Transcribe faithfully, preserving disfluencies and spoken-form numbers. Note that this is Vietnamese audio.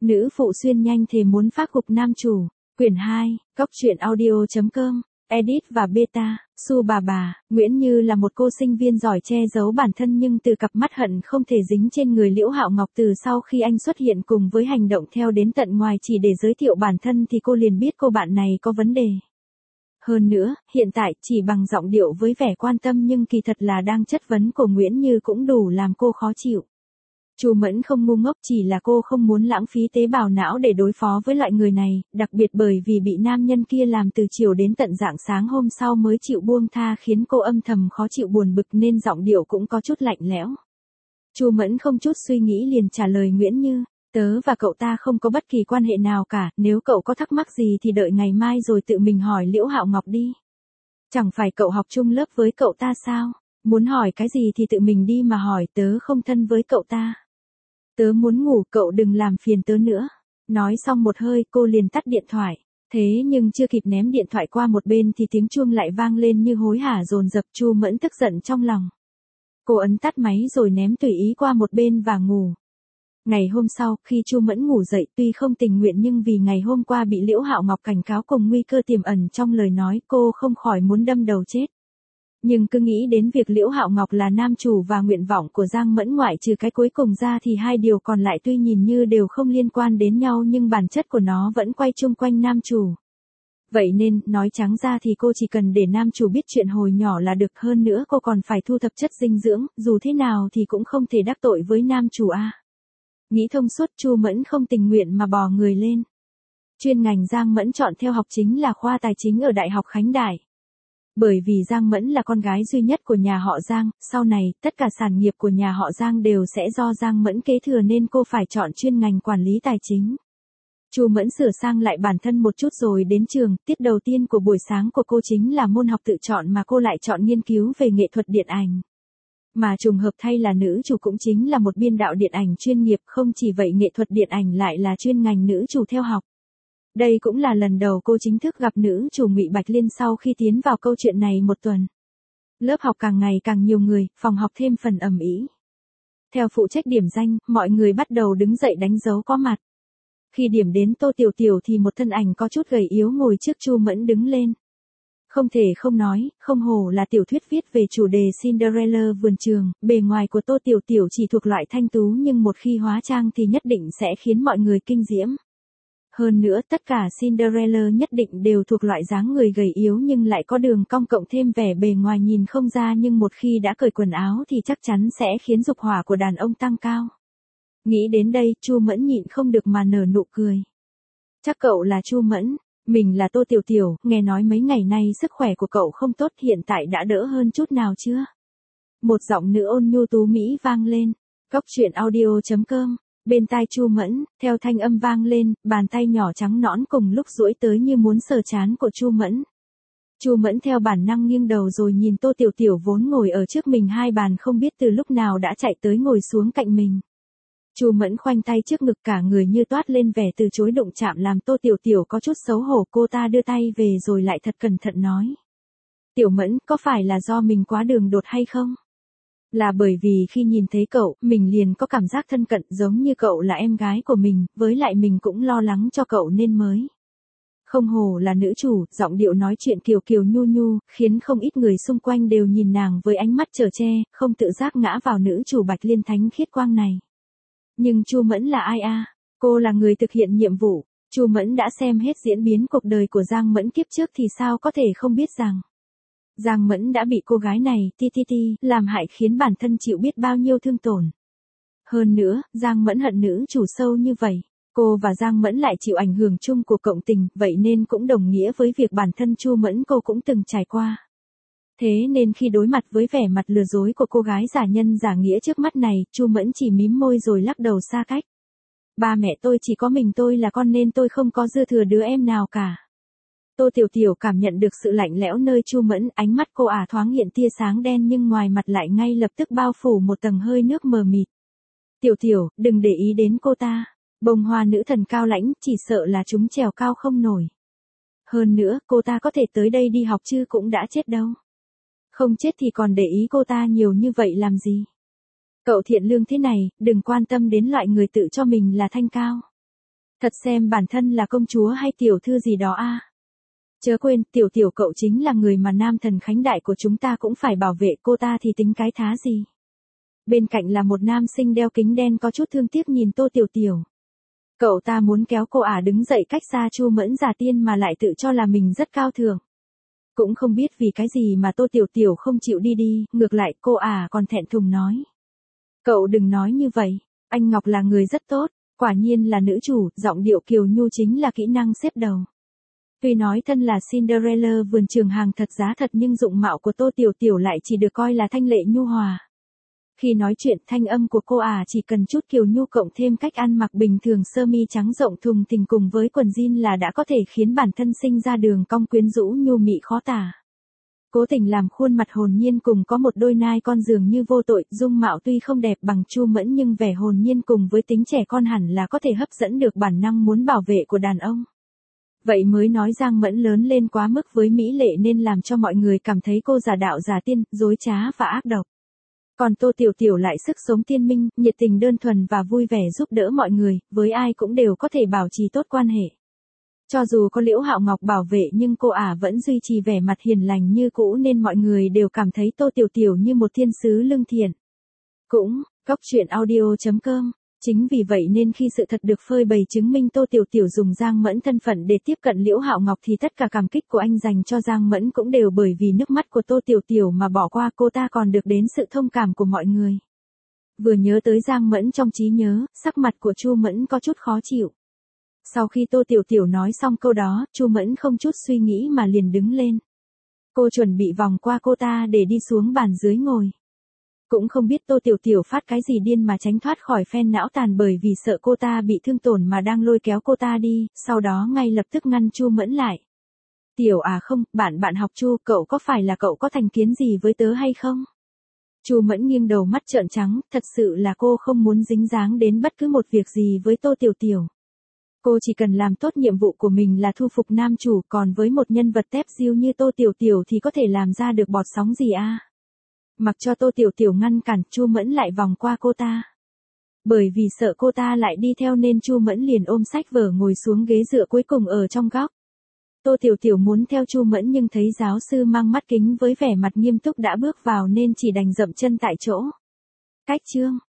Nữ phụ xuyên nhanh thề muốn phác gục nam chủ. Quyển hai, Cóc truyện audio.com, edit và beta, Su bà bà. Nguyễn Như là một cô sinh viên giỏi che giấu bản thân, nhưng từ cặp mắt hận không thể dính trên người Liễu Hạo Ngọc từ sau khi anh xuất hiện cùng với hành động theo đến tận ngoài chỉ để giới thiệu bản thân thì cô liền biết cô bạn này có vấn đề. Hơn nữa, hiện tại chỉ bằng giọng điệu với vẻ quan tâm nhưng kỳ thật là đang chất vấn của Nguyễn Như cũng đủ làm cô khó chịu. Chu Mẫn không ngu ngốc, chỉ là cô không muốn lãng phí tế bào não để đối phó với loại người này, đặc biệt bởi vì bị nam nhân kia làm từ chiều đến tận rạng sáng hôm sau mới chịu buông tha khiến cô âm thầm khó chịu buồn bực nên giọng điệu cũng có chút lạnh lẽo. Chu Mẫn không chút suy nghĩ liền trả lời Nguyễn Như, tớ và cậu ta không có bất kỳ quan hệ nào cả, nếu cậu có thắc mắc gì thì đợi ngày mai rồi tự mình hỏi Liễu Hạo Ngọc đi. Chẳng phải cậu học chung lớp với cậu ta sao? Muốn hỏi cái gì thì tự mình đi mà hỏi, tớ không thân với cậu ta. Tớ muốn ngủ, cậu đừng làm phiền tớ nữa. Nói xong một hơi cô liền tắt điện thoại. Thế nhưng chưa kịp ném điện thoại qua một bên thì tiếng chuông lại vang lên như hối hả dồn dập. Chu Mẫn tức giận trong lòng. Cô ấn tắt máy rồi ném tùy ý qua một bên và ngủ. Ngày hôm sau, khi Chu Mẫn ngủ dậy tuy không tình nguyện nhưng vì ngày hôm qua bị Liễu Hạo Ngọc cảnh cáo cùng nguy cơ tiềm ẩn trong lời nói, cô không khỏi muốn đâm đầu chết. Nhưng cứ nghĩ đến việc Liễu Hạo Ngọc là nam chủ và nguyện vọng của Giang Mẫn ngoại trừ cái cuối cùng ra thì hai điều còn lại tuy nhìn như đều không liên quan đến nhau nhưng bản chất của nó vẫn quay chung quanh nam chủ. Vậy nên, nói trắng ra thì cô chỉ cần để nam chủ biết chuyện hồi nhỏ là được, hơn nữa cô còn phải thu thập chất dinh dưỡng, dù thế nào thì cũng không thể đắc tội với nam chủ a. Nghĩ thông suốt, Chu Mẫn không tình nguyện mà bò người lên. Chuyên ngành Giang Mẫn chọn theo học chính là khoa tài chính ở Đại học Khánh Đại. Bởi vì Giang Mẫn là con gái duy nhất của nhà họ Giang, sau này, tất cả sản nghiệp của nhà họ Giang đều sẽ do Giang Mẫn kế thừa nên cô phải chọn chuyên ngành quản lý tài chính. Chu Mẫn sửa sang lại bản thân một chút rồi đến trường, tiết đầu tiên của buổi sáng của cô chính là môn học tự chọn mà cô lại chọn nghiên cứu về nghệ thuật điện ảnh. Mà trùng hợp thay là nữ chủ cũng chính là một biên đạo điện ảnh chuyên nghiệp, không chỉ vậy nghệ thuật điện ảnh lại là chuyên ngành nữ chủ theo học. Đây cũng là lần đầu cô chính thức gặp nữ chủ Ngụy Bạch Liên sau khi tiến vào câu chuyện này một tuần. Lớp học càng ngày càng nhiều người, phòng học thêm phần ầm ĩ. Theo phụ trách điểm danh, mọi người bắt đầu đứng dậy đánh dấu có mặt. Khi điểm đến Tô Tiểu Tiểu thì một thân ảnh có chút gầy yếu ngồi trước Chu Mẫn đứng lên. Không thể không nói, không hổ là tiểu thuyết viết về chủ đề Cinderella vườn trường, bề ngoài của Tô Tiểu Tiểu chỉ thuộc loại thanh tú nhưng một khi hóa trang thì nhất định sẽ khiến mọi người kinh diễm. Hơn nữa tất cả Cinderella nhất định đều thuộc loại dáng người gầy yếu nhưng lại có đường cong cộng thêm vẻ bề ngoài nhìn không ra nhưng một khi đã cởi quần áo thì chắc chắn sẽ khiến dục hỏa của đàn ông tăng cao. Nghĩ đến đây, Chu Mẫn nhịn không được mà nở nụ cười. Chắc cậu là Chu Mẫn, mình là Tô Tiểu Tiểu, nghe nói mấy ngày nay sức khỏe của cậu không tốt, hiện tại đã đỡ hơn chút nào chưa? Một giọng nữ ôn nhu tú mỹ vang lên. Cóc truyện audio.com. Bên tai Chu Mẫn, theo thanh âm vang lên, bàn tay nhỏ trắng nõn cùng lúc duỗi tới như muốn sờ trán của Chu Mẫn. Chu Mẫn theo bản năng nghiêng đầu rồi nhìn Tô Tiểu Tiểu vốn ngồi ở trước mình hai bàn không biết từ lúc nào đã chạy tới ngồi xuống cạnh mình. Chu Mẫn khoanh tay trước ngực cả người như toát lên vẻ từ chối đụng chạm làm Tô Tiểu Tiểu có chút xấu hổ, cô ta đưa tay về rồi lại thật cẩn thận nói. Tiểu Mẫn, có phải là do mình quá đường đột hay không? Là bởi vì khi nhìn thấy cậu, mình liền có cảm giác thân cận giống như cậu là em gái của mình, với lại mình cũng lo lắng cho cậu nên mới. Không hổ là nữ chủ, giọng điệu nói chuyện kiều kiều nhu nhu, khiến không ít người xung quanh đều nhìn nàng với ánh mắt chở che, không tự giác ngã vào nữ chủ Bạch Liên thánh khiết quang này. Nhưng Chu Mẫn là ai a? Cô là người thực hiện nhiệm vụ. Chu Mẫn đã xem hết diễn biến cuộc đời của Giang Mẫn kiếp trước thì sao có thể không biết rằng Giang Mẫn đã bị cô gái này, ti ti ti, làm hại khiến bản thân chịu biết bao nhiêu thương tổn. Hơn nữa, Giang Mẫn hận nữ chủ sâu như vậy. Cô và Giang Mẫn lại chịu ảnh hưởng chung của cộng tình, vậy nên cũng đồng nghĩa với việc bản thân Chu Mẫn cô cũng từng trải qua. Thế nên khi đối mặt với vẻ mặt lừa dối của cô gái giả nhân giả nghĩa trước mắt này, Chu Mẫn chỉ mím môi rồi lắc đầu xa cách. Ba mẹ tôi chỉ có mình tôi là con nên tôi không có dư thừa đứa em nào cả. Tô Tiểu Tiểu cảm nhận được sự lạnh lẽo nơi Chu Mẫn, ánh mắt cô ả thoáng hiện tia sáng đen nhưng ngoài mặt lại ngay lập tức bao phủ một tầng hơi nước mờ mịt. Tiểu Tiểu, đừng để ý đến cô ta. Bông hoa nữ thần cao lãnh, chỉ sợ là chúng trèo cao không nổi. Hơn nữa, cô ta có thể tới đây đi học chứ cũng đã chết đâu. Không chết thì còn để ý cô ta nhiều như vậy làm gì? Cậu thiện lương thế này, đừng quan tâm đến loại người tự cho mình là thanh cao. Thật xem bản thân là công chúa hay tiểu thư gì đó a. Chớ quên, tiểu tiểu cậu chính là người mà nam thần khánh đại của chúng ta cũng phải bảo vệ, cô ta thì tính cái thá gì. Bên cạnh là một nam sinh đeo kính đen có chút thương tiếc nhìn Tô Tiểu Tiểu. Cậu ta muốn kéo cô ả đứng dậy cách xa Chu Mẫn giả tiên mà lại tự cho là mình rất cao thượng. Cũng không biết vì cái gì mà Tô Tiểu Tiểu không chịu đi đi, ngược lại cô ả còn thẹn thùng nói. Cậu đừng nói như vậy, anh Ngọc là người rất tốt, quả nhiên là nữ chủ, giọng điệu kiều nhu chính là kỹ năng xếp đầu. Tuy nói thân là Cinderella vườn trường hàng thật giá thật nhưng dụng mạo của Tô Tiểu Tiểu lại chỉ được coi là thanh lệ nhu hòa. Khi nói chuyện thanh âm của cô ả chỉ cần chút kiều nhu cộng thêm cách ăn mặc bình thường sơ mi trắng rộng thùng thình cùng với quần jean là đã có thể khiến bản thân sinh ra đường cong quyến rũ nhu mị khó tả. Cố tình làm khuôn mặt hồn nhiên cùng có một đôi nai con dường như vô tội, dung mạo tuy không đẹp bằng Chu Mẫn nhưng vẻ hồn nhiên cùng với tính trẻ con hẳn là có thể hấp dẫn được bản năng muốn bảo vệ của đàn ông. Vậy mới nói Giang Mẫn lớn lên quá mức với mỹ lệ nên làm cho mọi người cảm thấy cô giả đạo giả tiên, dối trá và ác độc. Còn Tô Tiểu Tiểu lại sức sống tiên minh, nhiệt tình đơn thuần và vui vẻ giúp đỡ mọi người, với ai cũng đều có thể bảo trì tốt quan hệ. Cho dù có Liễu Hạo Ngọc bảo vệ nhưng cô ả vẫn duy trì vẻ mặt hiền lành như cũ nên mọi người đều cảm thấy Tô Tiểu Tiểu như một thiên sứ lương thiện. Cũng, Cóc Truyện Audio chấm com. Chính vì vậy nên khi sự thật được phơi bày chứng minh Tô Tiểu Tiểu dùng Giang Mẫn thân phận để tiếp cận Liễu Hạo Ngọc thì tất cả cảm kích của anh dành cho Giang Mẫn cũng đều bởi vì nước mắt của Tô Tiểu Tiểu mà bỏ qua, cô ta còn được đến sự thông cảm của mọi người. Vừa nhớ tới Giang Mẫn trong trí nhớ, sắc mặt của Chu Mẫn có chút khó chịu. Sau khi Tô Tiểu Tiểu nói xong câu đó, Chu Mẫn không chút suy nghĩ mà liền đứng lên. Cô chuẩn bị vòng qua cô ta để đi xuống bàn dưới ngồi. Cũng không biết Tô Tiểu Tiểu phát cái gì điên mà tránh thoát khỏi phen não tàn bởi vì sợ cô ta bị thương tổn mà đang lôi kéo cô ta đi, sau đó ngay lập tức ngăn Chu Mẫn lại. Tiểu à không, bạn bạn học Chu, cậu có phải là cậu có thành kiến gì với tớ hay không? Chu Mẫn nghiêng đầu mắt trợn trắng, thật sự là cô không muốn dính dáng đến bất cứ một việc gì với Tô Tiểu Tiểu. Cô chỉ cần làm tốt nhiệm vụ của mình là thu phục nam chủ, còn với một nhân vật tép diêu như Tô Tiểu Tiểu thì có thể làm ra được bọt sóng gì a? Mặc cho Tô Tiểu Tiểu ngăn cản, Chu Mẫn lại vòng qua cô ta. Bởi vì sợ cô ta lại đi theo nên Chu Mẫn liền ôm sách vở ngồi xuống ghế dựa cuối cùng ở trong góc. Tô Tiểu Tiểu muốn theo Chu Mẫn nhưng thấy giáo sư mang mắt kính với vẻ mặt nghiêm túc đã bước vào nên chỉ đành dậm chân tại chỗ. Cách chương